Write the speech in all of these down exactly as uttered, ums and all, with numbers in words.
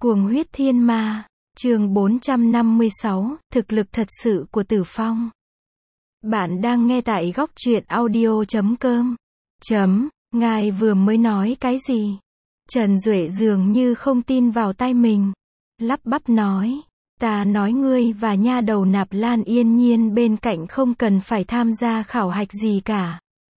Cuồng huyết thiên ma, chương bốn trăm năm mươi sáu, thực lực thật sự của Tử Phong. Bạn đang nghe tại góc truyện audio chấm com. Chấm, ngài vừa mới nói cái gì? Trần Duệ dường như không tin vào tai mình. Lắp bắp nói, ta nói ngươi và nha đầu Nạp Lan Yên Nhiên bên cạnh không cần phải tham gia khảo hạch gì cả.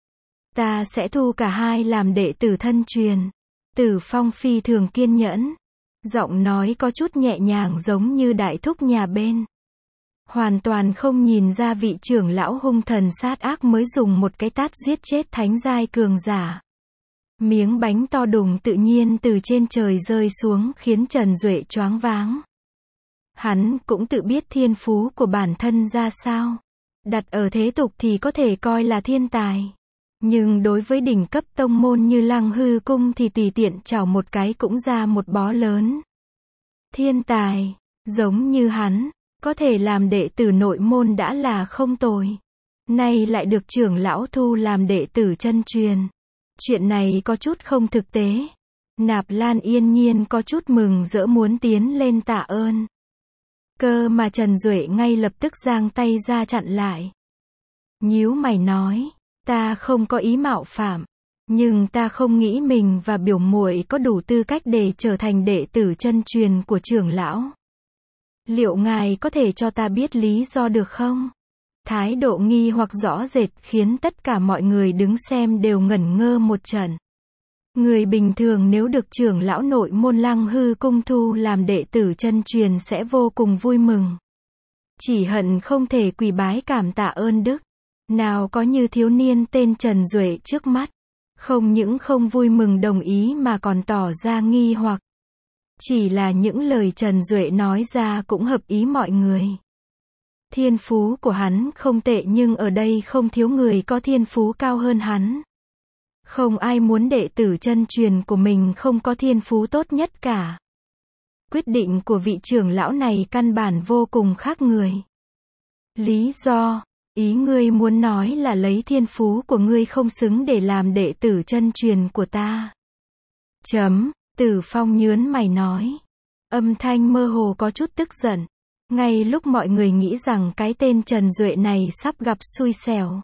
Ta sẽ thu cả hai làm đệ tử thân truyền. Tử Phong phi thường kiên nhẫn. Giọng nói có chút nhẹ nhàng giống như đại thúc nhà bên. Hoàn toàn không nhìn ra vị trưởng lão hung thần sát ác mới dùng một cái tát giết chết thánh giai cường giả. Miếng bánh to đùng tự nhiên từ trên trời rơi xuống khiến Trần Duệ choáng váng. Hắn cũng tự biết thiên phú của bản thân ra sao. Đặt ở thế tục thì có thể coi là thiên tài. Nhưng đối với đỉnh cấp tông môn như Lăng Hư Cung thì tùy tiện chảo một cái cũng ra một bó lớn. Thiên tài, giống như hắn, có thể làm đệ tử nội môn đã là không tồi. Nay lại được trưởng lão thu làm đệ tử chân truyền. Chuyện này có chút không thực tế. Nạp Lan Yên Nhiên có chút mừng rỡ muốn tiến lên tạ ơn. Cơ mà Trần Duệ ngay lập tức giang tay ra chặn lại. Nhíu mày nói, ta không có ý mạo phạm, nhưng ta không nghĩ mình và biểu muội có đủ tư cách để trở thành đệ tử chân truyền của trưởng lão. Liệu ngài có thể cho ta biết lý do được không? Thái độ nghi hoặc rõ rệt khiến tất cả mọi người đứng xem đều ngẩn ngơ một trận. Người bình thường nếu được trưởng lão nội môn Lăng Hư Cung thu làm đệ tử chân truyền sẽ vô cùng vui mừng. Chỉ hận không thể quỳ bái cảm tạ ơn đức. Nào có như thiếu niên tên Trần Duệ trước mắt. Không những không vui mừng đồng ý mà còn tỏ ra nghi hoặc. Chỉ là những lời Trần Duệ nói ra cũng hợp ý mọi người. Thiên phú của hắn không tệ nhưng ở đây không thiếu người có thiên phú cao hơn hắn. Không ai muốn đệ tử chân truyền của mình không có thiên phú tốt nhất cả. Quyết định của vị trưởng lão này căn bản vô cùng khác người. Lý do, ý ngươi muốn nói là lấy thiên phú của ngươi không xứng để làm đệ tử chân truyền của ta. Chấm, Tử Phong nhớn mày nói. Âm thanh mơ hồ có chút tức giận. Ngay lúc mọi người nghĩ rằng cái tên Trần Duệ này sắp gặp xui xẻo.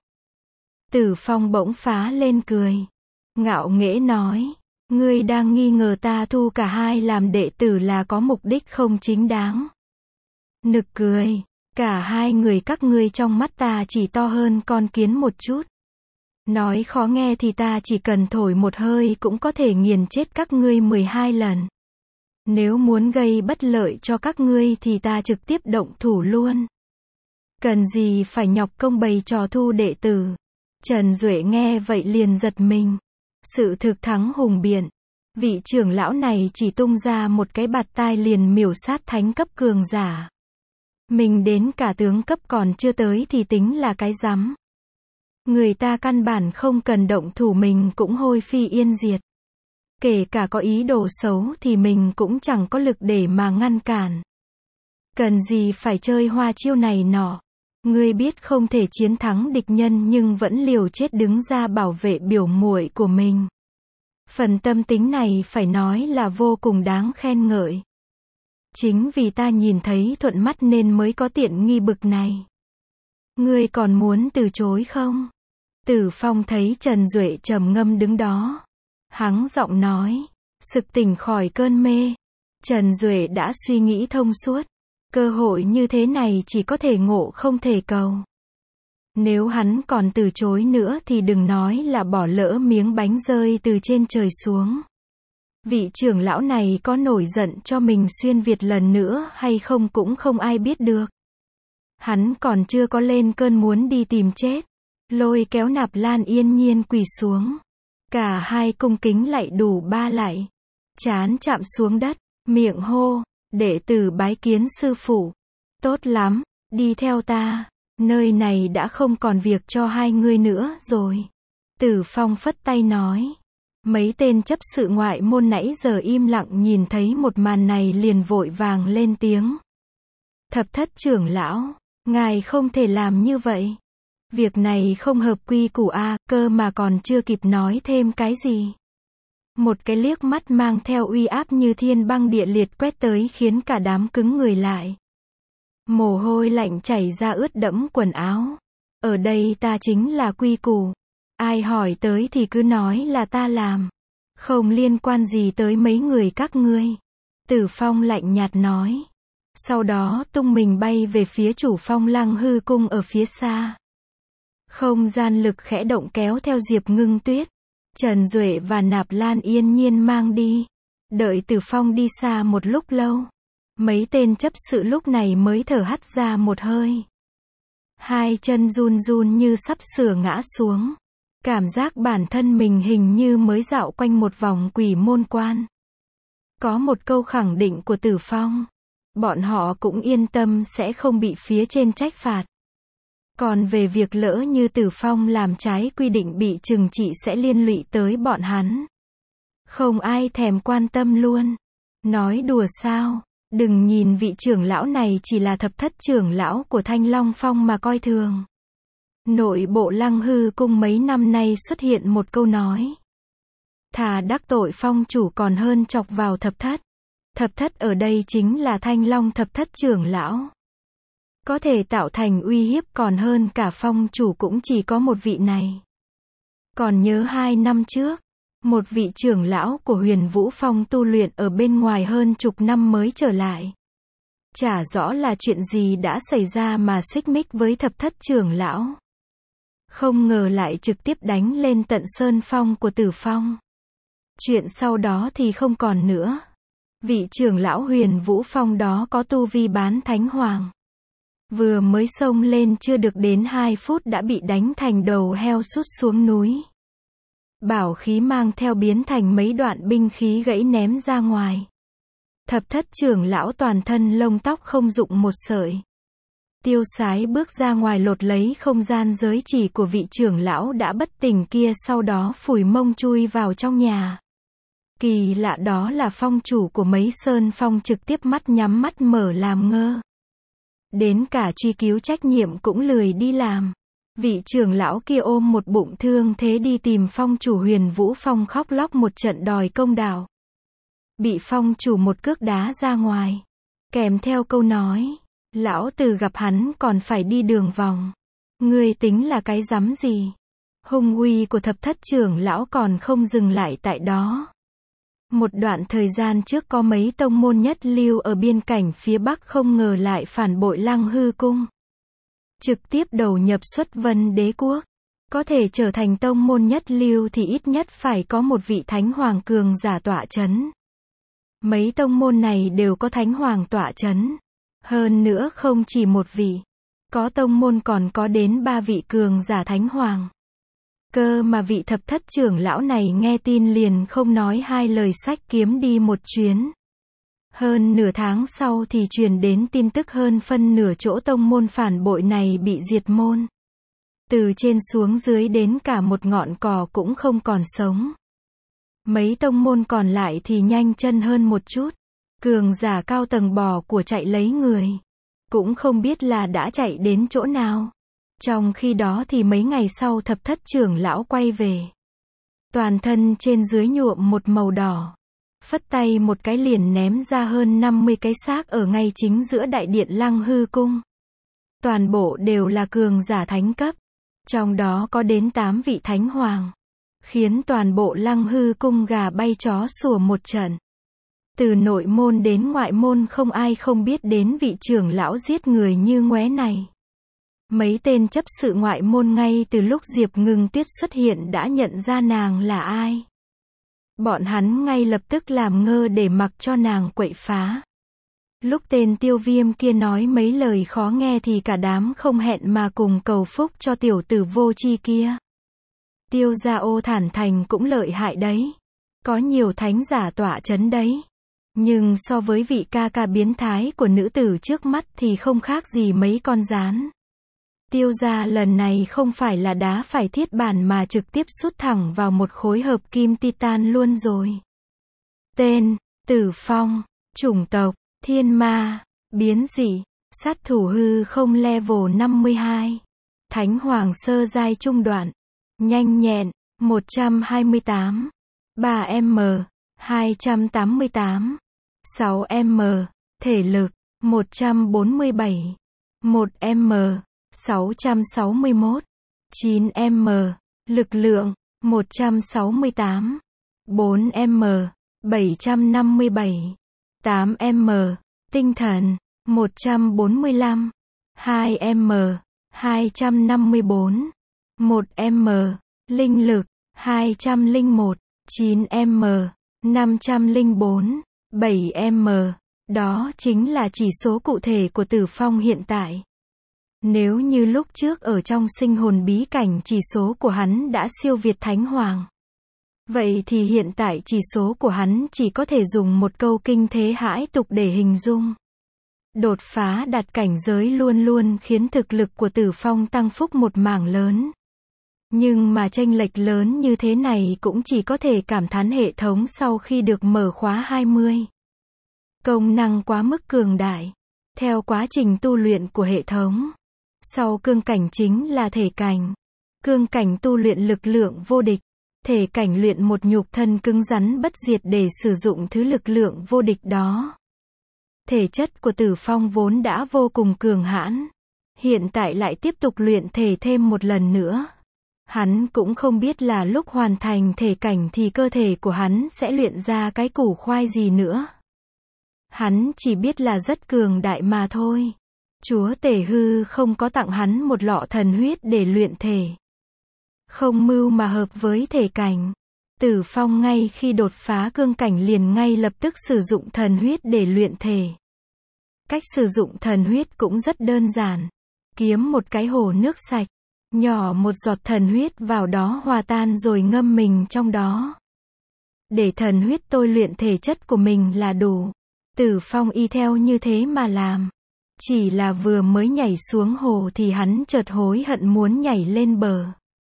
Tử Phong bỗng phá lên cười. Ngạo nghễ nói, ngươi đang nghi ngờ ta thu cả hai làm đệ tử là có mục đích không chính đáng. Nực cười, cả hai người các ngươi trong mắt ta chỉ to hơn con kiến một chút. Nói khó nghe thì ta chỉ cần thổi một hơi cũng có thể nghiền chết các ngươi mười hai lần. Nếu muốn gây bất lợi cho các ngươi thì ta trực tiếp động thủ luôn. Cần gì phải nhọc công bày trò thu đệ tử. Trần Duệ nghe vậy liền giật mình. Sự thực thắng hùng biện. Vị trưởng lão này chỉ tung ra một cái bạt tai liền miểu sát thánh cấp cường giả. Mình đến cả tướng cấp còn chưa tới thì tính là cái rắm. Người ta căn bản không cần động thủ mình cũng hôi phi yên diệt. Kể cả có ý đồ xấu thì mình cũng chẳng có lực để mà ngăn cản. Cần gì phải chơi hoa chiêu này nọ. Ngươi biết không thể chiến thắng địch nhân nhưng vẫn liều chết đứng ra bảo vệ biểu muội của mình. Phần tâm tính này phải nói là vô cùng đáng khen ngợi. Chính vì ta nhìn thấy thuận mắt nên mới có tiện nghi bực này. Ngươi còn muốn từ chối không? Tử Phong thấy Trần Duệ trầm ngâm đứng đó. Hắng giọng nói, sực tỉnh khỏi cơn mê. Trần Duệ đã suy nghĩ thông suốt. Cơ hội như thế này chỉ có thể ngộ không thể cầu. Nếu hắn còn từ chối nữa thì đừng nói là bỏ lỡ miếng bánh rơi từ trên trời xuống. Vị trưởng lão này có nổi giận cho mình xuyên Việt lần nữa hay không cũng không ai biết được. Hắn còn chưa có lên cơn muốn đi tìm chết. Lôi kéo Nạp Lan Yên Nhiên quỳ xuống. Cả hai cung kính lạy đủ ba lạy. Trán chạm xuống đất, miệng hô, đệ tử bái kiến sư phụ. Tốt lắm, đi theo ta. Nơi này đã không còn việc cho hai ngươi nữa rồi. Tử Phong phất tay nói. Mấy tên chấp sự ngoại môn nãy giờ im lặng nhìn thấy một màn này liền vội vàng lên tiếng. Thập thất trưởng lão, ngài không thể làm như vậy. Việc này không hợp quy củ a, cơ mà còn chưa kịp nói thêm cái gì. Một cái liếc mắt mang theo uy áp như thiên băng địa liệt quét tới khiến cả đám cứng người lại. Mồ hôi lạnh chảy ra ướt đẫm quần áo. Ở đây ta chính là quy củ. Ai hỏi tới thì cứ nói là ta làm. Không liên quan gì tới mấy người các ngươi. Tử Phong lạnh nhạt nói. Sau đó tung mình bay về phía chủ phong Lăng Hư cung ở phía xa. Không gian lực khẽ động kéo theo Diệp Ngưng Tuyết. Trần Duệ và Nạp Lan yên nhiên mang đi. Đợi Tử Phong đi xa một lúc lâu. Mấy tên chấp sự lúc này mới thở hắt ra một hơi. Hai chân run run như sắp sửa ngã xuống. Cảm giác bản thân mình hình như mới dạo quanh một vòng quỷ môn quan. Có một câu khẳng định của Tử Phong. Bọn họ cũng yên tâm sẽ không bị phía trên trách phạt. Còn về việc lỡ như Tử Phong làm trái quy định bị trừng trị sẽ liên lụy tới bọn hắn. Không ai thèm quan tâm luôn. Nói đùa sao? Đừng nhìn vị trưởng lão này chỉ là thập thất trưởng lão của Thanh Long Phong mà coi thường. Nội bộ Lăng Hư cung mấy năm nay xuất hiện một câu nói. Thà đắc tội phong chủ còn hơn chọc vào thập thất. Thập thất ở đây chính là Thanh Long thập thất trưởng lão. Có thể tạo thành uy hiếp còn hơn cả phong chủ cũng chỉ có một vị này. Còn nhớ hai năm trước, một vị trưởng lão của Huyền Vũ Phong tu luyện ở bên ngoài hơn chục năm mới trở lại. Chả rõ là chuyện gì đã xảy ra mà xích mích với thập thất trưởng lão. Không ngờ lại trực tiếp đánh lên tận sơn phong của Tử Phong. Chuyện sau đó thì không còn nữa. Vị trưởng lão Huyền Vũ Phong đó có tu vi bán thánh hoàng. Vừa mới xông lên chưa được đến hai phút đã bị đánh thành đầu heo sút xuống núi. Bảo khí mang theo biến thành mấy đoạn binh khí gãy ném ra ngoài. Thập thất trưởng lão toàn thân lông tóc không dụng một sợi. Tiêu Sái bước ra ngoài lột lấy không gian giới chỉ của vị trưởng lão đã bất tỉnh kia, sau đó phủi mông chui vào trong nhà. Kỳ lạ đó là phong chủ của mấy sơn phong trực tiếp mắt nhắm mắt mở làm ngơ. Đến cả truy cứu trách nhiệm cũng lười đi làm. Vị trưởng lão kia ôm một bụng thương thế đi tìm phong chủ Huyền Vũ Phong khóc lóc một trận đòi công đạo. Bị phong chủ một cước đá ra ngoài. Kèm theo câu nói. Lão tử gặp hắn còn phải đi đường vòng. Ngươi tính là cái rắm gì? Hung uy của thập thất trưởng lão còn không dừng lại tại đó. Một đoạn thời gian trước có mấy tông môn nhất lưu ở biên cảnh phía Bắc không ngờ lại phản bội Lăng Hư cung. Trực tiếp đầu nhập Xuất Vân Đế quốc. Có thể trở thành tông môn nhất lưu thì ít nhất phải có một vị thánh hoàng cường giả tọa chấn. Mấy tông môn này đều có thánh hoàng tọa chấn. Hơn nữa không chỉ một vị. Có tông môn còn có đến ba vị cường giả thánh hoàng. Cơ mà vị thập thất trưởng lão này nghe tin liền không nói hai lời sách kiếm đi một chuyến. Hơn nửa tháng sau thì truyền đến tin tức hơn phân nửa chỗ tông môn phản bội này bị diệt môn. Từ trên xuống dưới đến cả một ngọn cỏ cũng không còn sống. Mấy tông môn còn lại thì nhanh chân hơn một chút. Cường giả cao tầng bò của chạy lấy người. Cũng không biết là đã chạy đến chỗ nào. Trong khi đó thì mấy ngày sau thập thất trưởng lão quay về. Toàn thân trên dưới nhuộm một màu đỏ. Phất tay một cái liền ném ra hơn năm mươi cái xác ở ngay chính giữa đại điện Lăng Hư cung. Toàn bộ đều là cường giả thánh cấp. Trong đó có đến tám vị thánh hoàng. Khiến toàn bộ Lăng Hư cung gà bay chó sủa một trận. Từ nội môn đến ngoại môn không ai không biết đến vị trưởng lão giết người như ngoé này. Mấy tên chấp sự ngoại môn ngay từ lúc Diệp Ngưng Tuyết xuất hiện đã nhận ra nàng là ai. Bọn hắn ngay lập tức làm ngơ để mặc cho nàng quậy phá. Lúc tên Tiêu Viêm kia nói mấy lời khó nghe thì cả đám không hẹn mà cùng cầu phúc cho tiểu tử vô tri kia. Tiêu gia Ô thản thành cũng lợi hại đấy. Có nhiều thánh giả tọa chấn đấy. Nhưng so với vị ca ca biến thái của nữ tử trước mắt thì không khác gì mấy con gián. Tiêu gia lần này không phải là đá phải thiết bản mà trực tiếp sút thẳng vào một khối hợp kim titan luôn rồi. Tên, Tử Phong, chủng tộc, thiên ma, biến dị, sát thủ hư không level năm mươi hai. Thánh hoàng sơ giai trung đoạn, nhanh nhẹn, một trăm hai mươi tám. ba mét, hai trăm tám mươi tám. sáu mét, thể lực, một trăm bốn mươi bảy. một mét, sáu trăm sáu mươi mốt. chín mét, lực lượng, một trăm sáu mươi tám. bốn mét, bảy trăm năm mươi bảy. tám mét, tinh thần, một trăm bốn mươi lăm. hai mét, hai trăm năm mươi bốn. một mét, linh lực, hai trăm lẻ một. chín mét, năm trăm lẻ bốn. bảy mét, đó chính là chỉ số cụ thể của Tử Phong hiện tại. Nếu như lúc trước ở trong sinh hồn bí cảnh chỉ số của hắn đã siêu việt Thánh Hoàng, vậy thì hiện tại chỉ số của hắn chỉ có thể dùng một câu kinh thế hãi tục để hình dung. Đột phá đạt cảnh giới luôn luôn khiến thực lực của Tử Phong tăng phúc một mảng lớn. Nhưng mà chênh lệch lớn như thế này cũng chỉ có thể cảm thán hệ thống sau khi được mở khóa hai mươi. Công năng quá mức cường đại. Theo quá trình tu luyện của hệ thống, sau cương cảnh chính là thể cảnh. Cương cảnh tu luyện lực lượng vô địch. Thể cảnh luyện một nhục thân cứng rắn bất diệt để sử dụng thứ lực lượng vô địch đó. Thể chất của Tử Phong vốn đã vô cùng cường hãn. Hiện tại lại tiếp tục luyện thể thêm một lần nữa. Hắn cũng không biết là lúc hoàn thành thể cảnh thì cơ thể của hắn sẽ luyện ra cái củ khoai gì nữa. Hắn chỉ biết là rất cường đại mà thôi. Chúa Tể Hư không có tặng hắn một lọ thần huyết để luyện thể. Không mưu mà hợp với thể cảnh. Tử Phong ngay khi đột phá cương cảnh liền ngay lập tức sử dụng thần huyết để luyện thể. Cách sử dụng thần huyết cũng rất đơn giản. Kiếm một cái hồ nước sạch, nhỏ một giọt thần huyết vào đó hòa tan rồi ngâm mình trong đó. Để thần huyết tôi luyện thể chất của mình là đủ. Tử Phong y theo như thế mà làm. Chỉ là vừa mới nhảy xuống hồ thì hắn chợt hối hận muốn nhảy lên bờ.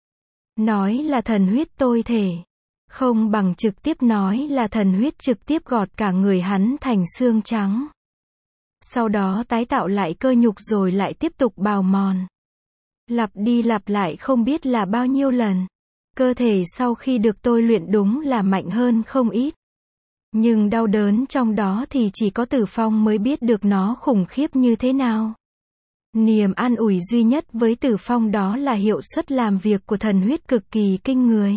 Nói là thần huyết tôi thể, không bằng trực tiếp nói là thần huyết trực tiếp gọt cả người hắn thành xương trắng. Sau đó tái tạo lại cơ nhục rồi lại tiếp tục bào mòn. Lặp đi lặp lại không biết là bao nhiêu lần. Cơ thể sau khi được tôi luyện đúng là mạnh hơn không ít. Nhưng đau đớn trong đó thì chỉ có Tử Phong mới biết được nó khủng khiếp như thế nào. Niềm an ủi duy nhất với Tử Phong đó là hiệu suất làm việc của thần huyết cực kỳ kinh người.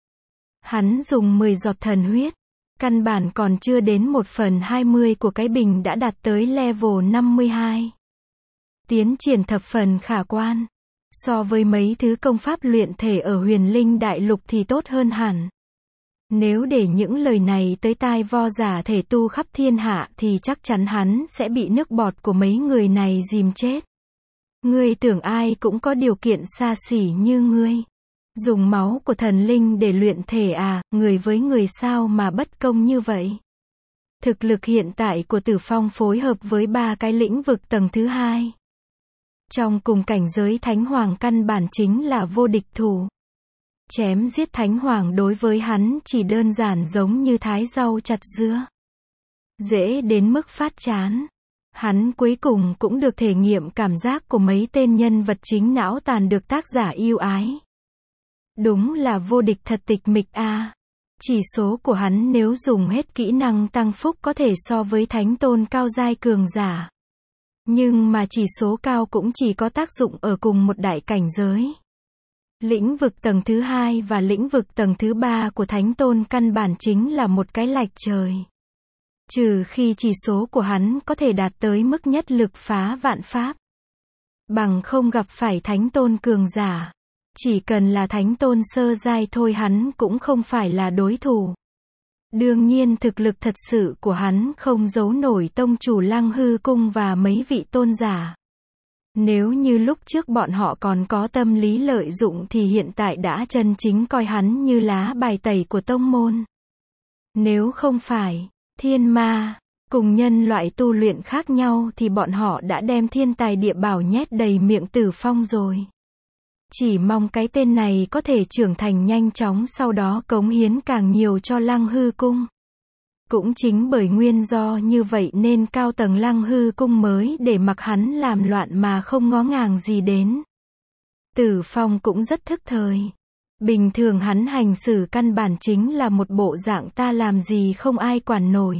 Hắn dùng mười giọt thần huyết, căn bản còn chưa đến một phần hai mươi của cái bình đã đạt tới level năm mươi hai. Tiến triển thập phần khả quan. So với mấy thứ công pháp luyện thể ở Huyền Linh Đại Lục thì tốt hơn hẳn. Nếu để những lời này tới tai vo giả thể tu khắp thiên hạ thì chắc chắn hắn sẽ bị nước bọt của mấy người này dìm chết. Ngươi tưởng ai cũng có điều kiện xa xỉ như ngươi. Dùng máu của thần linh để luyện thể à, người với người sao mà bất công như vậy. Thực lực hiện tại của Tử Phong phối hợp với ba cái lĩnh vực tầng thứ hai. Trong cùng cảnh giới Thánh Hoàng căn bản chính là vô địch thủ. Chém giết Thánh Hoàng đối với hắn chỉ đơn giản giống như thái rau chặt dưa. Dễ đến mức phát chán. Hắn cuối cùng cũng được thể nghiệm cảm giác của mấy tên nhân vật chính não tàn được tác giả yêu ái. Đúng là vô địch thật tịch mịch a. À. Chỉ số của hắn nếu dùng hết kỹ năng tăng phúc có thể so với thánh tôn cao giai cường giả. Nhưng mà chỉ số cao cũng chỉ có tác dụng ở cùng một đại cảnh giới. Lĩnh vực tầng thứ hai và lĩnh vực tầng thứ ba của thánh tôn căn bản chính là một cái lạch trời. Trừ khi chỉ số của hắn có thể đạt tới mức nhất lực phá vạn pháp. Bằng không gặp phải thánh tôn cường giả. Chỉ cần là thánh tôn sơ giai thôi hắn cũng không phải là đối thủ. Đương nhiên thực lực thật sự của hắn không giấu nổi tông chủ Lăng Hư Cung và mấy vị tôn giả. Nếu như lúc trước bọn họ còn có tâm lý lợi dụng thì hiện tại đã chân chính coi hắn như lá bài tẩy của tông môn. Nếu không phải thiên ma cùng nhân loại tu luyện khác nhau thì bọn họ đã đem thiên tài địa bảo nhét đầy miệng Tử Phong rồi. Chỉ mong cái tên này có thể trưởng thành nhanh chóng sau đó cống hiến càng nhiều cho Lăng Hư Cung. Cũng chính bởi nguyên do như vậy nên cao tầng Lăng Hư Cung mới để mặc hắn làm loạn mà không ngó ngàng gì đến. Tử Phong cũng rất thức thời. Bình thường hắn hành xử căn bản chính là một bộ dạng ta làm gì không ai quản nổi.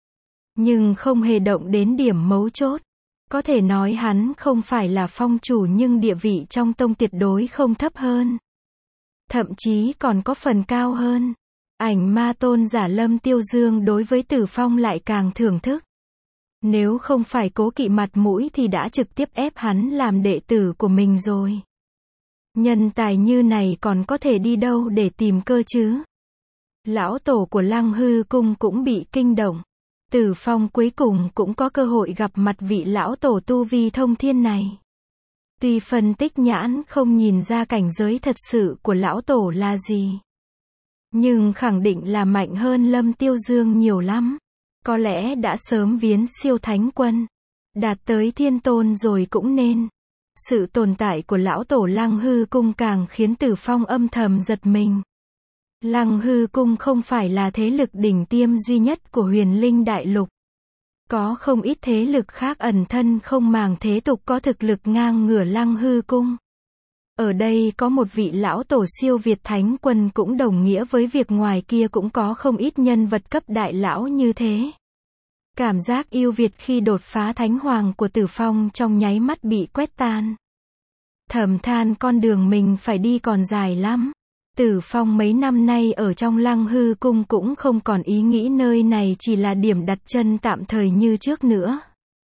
Nhưng không hề động đến điểm mấu chốt. Có thể nói hắn không phải là phong chủ nhưng địa vị trong tông tuyệt đối không thấp hơn. Thậm chí còn có phần cao hơn. Ảnh ma tôn giả Lâm Tiêu Dương đối với Tử Phong lại càng thưởng thức. Nếu không phải cố kỵ mặt mũi thì đã trực tiếp ép hắn làm đệ tử của mình rồi. Nhân tài như này còn có thể đi đâu để tìm cơ chứ? Lão tổ của Lăng Hư Cung cũng bị kinh động. Tử Phong cuối cùng cũng có cơ hội gặp mặt vị lão tổ tu vi thông thiên này. Tuy phân tích nhãn không nhìn ra cảnh giới thật sự của lão tổ là gì, nhưng khẳng định là mạnh hơn Lâm Tiêu Dương nhiều lắm. Có lẽ đã sớm viếng siêu thánh quân, đạt tới thiên tôn rồi cũng nên. Sự tồn tại của lão tổ Lăng Hư Cung càng khiến Tử Phong âm thầm giật mình. Lăng Hư Cung không phải là thế lực đỉnh tiêm duy nhất của Huyền Linh Đại Lục. Có không ít thế lực khác ẩn thân không màng thế tục có thực lực ngang ngửa Lăng Hư Cung. Ở đây có một vị lão tổ siêu việt thánh quân cũng đồng nghĩa với việc ngoài kia cũng có không ít nhân vật cấp đại lão như thế. Cảm giác yêu Việt khi đột phá thánh hoàng của Tử Phong trong nháy mắt bị quét tan. Thầm than con đường mình phải đi còn dài lắm. Tử Phong mấy năm nay ở trong Lăng Hư Cung cũng không còn ý nghĩ nơi này chỉ là điểm đặt chân tạm thời như trước nữa.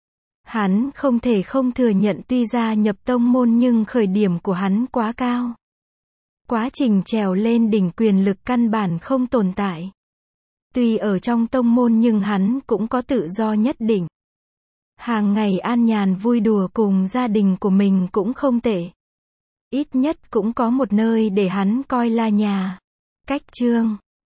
Hắn không thể không thừa nhận tuy gia nhập tông môn nhưng khởi điểm của hắn quá cao. Quá trình trèo lên đỉnh quyền lực căn bản không tồn tại. Tuy ở trong tông môn nhưng hắn cũng có tự do nhất định. Hàng ngày an nhàn vui đùa cùng gia đình của mình cũng không tệ. Ít nhất cũng có một nơi để hắn coi là nhà. Cách chương